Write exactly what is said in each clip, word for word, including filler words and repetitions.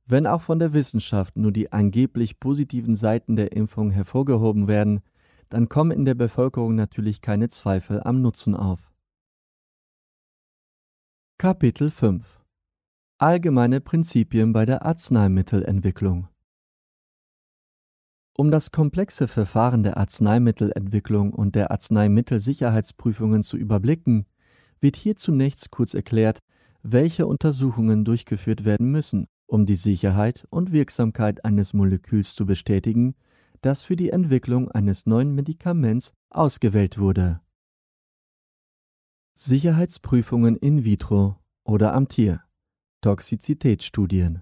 Wenn auch von der Wissenschaft nur die angeblich positiven Seiten der Impfung hervorgehoben werden, dann kommen in der Bevölkerung natürlich keine Zweifel am Nutzen auf. Kapitel fünf Allgemeine Prinzipien bei der Arzneimittelentwicklung. Um das komplexe Verfahren der Arzneimittelentwicklung und der Arzneimittelsicherheitsprüfungen zu überblicken, wird hier zunächst kurz erklärt, welche Untersuchungen durchgeführt werden müssen, um die Sicherheit und Wirksamkeit eines Moleküls zu bestätigen, das für die Entwicklung eines neuen Medikaments ausgewählt wurde. Sicherheitsprüfungen in vitro oder am Tier, Toxizitätsstudien.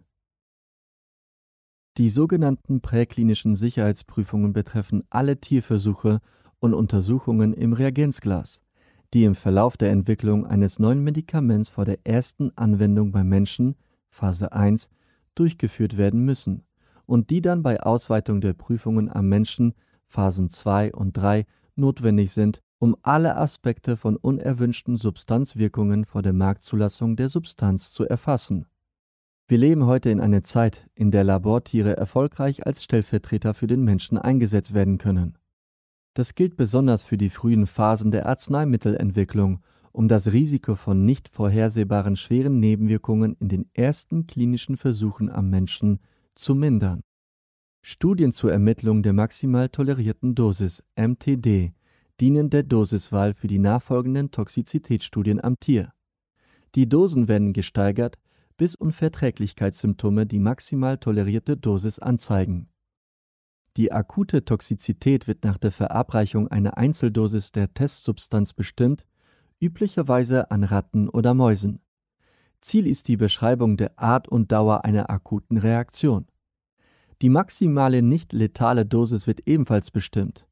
Die sogenannten präklinischen Sicherheitsprüfungen betreffen alle Tierversuche und Untersuchungen im Reagenzglas, die im Verlauf der Entwicklung eines neuen Medikaments vor der ersten Anwendung beim Menschen, Phase eins, durchgeführt werden müssen und die dann bei Ausweitung der Prüfungen am Menschen, Phasen zwei und drei, notwendig sind, um alle Aspekte von unerwünschten Substanzwirkungen vor der Marktzulassung der Substanz zu erfassen. Wir leben heute in einer Zeit, in der Labortiere erfolgreich als Stellvertreter für den Menschen eingesetzt werden können. Das gilt besonders für die frühen Phasen der Arzneimittelentwicklung, um das Risiko von nicht vorhersehbaren schweren Nebenwirkungen in den ersten klinischen Versuchen am Menschen zu mindern. Studien zur Ermittlung der maximal tolerierten Dosis, M T D, dienen der Dosiswahl für die nachfolgenden Toxizitätsstudien am Tier. Die Dosen werden gesteigert, bis Unverträglichkeitssymptome die maximal tolerierte Dosis anzeigen. Die akute Toxizität wird nach der Verabreichung einer Einzeldosis der Testsubstanz bestimmt, üblicherweise an Ratten oder Mäusen. Ziel ist die Beschreibung der Art und Dauer einer akuten Reaktion. Die maximale nicht letale Dosis wird ebenfalls bestimmt.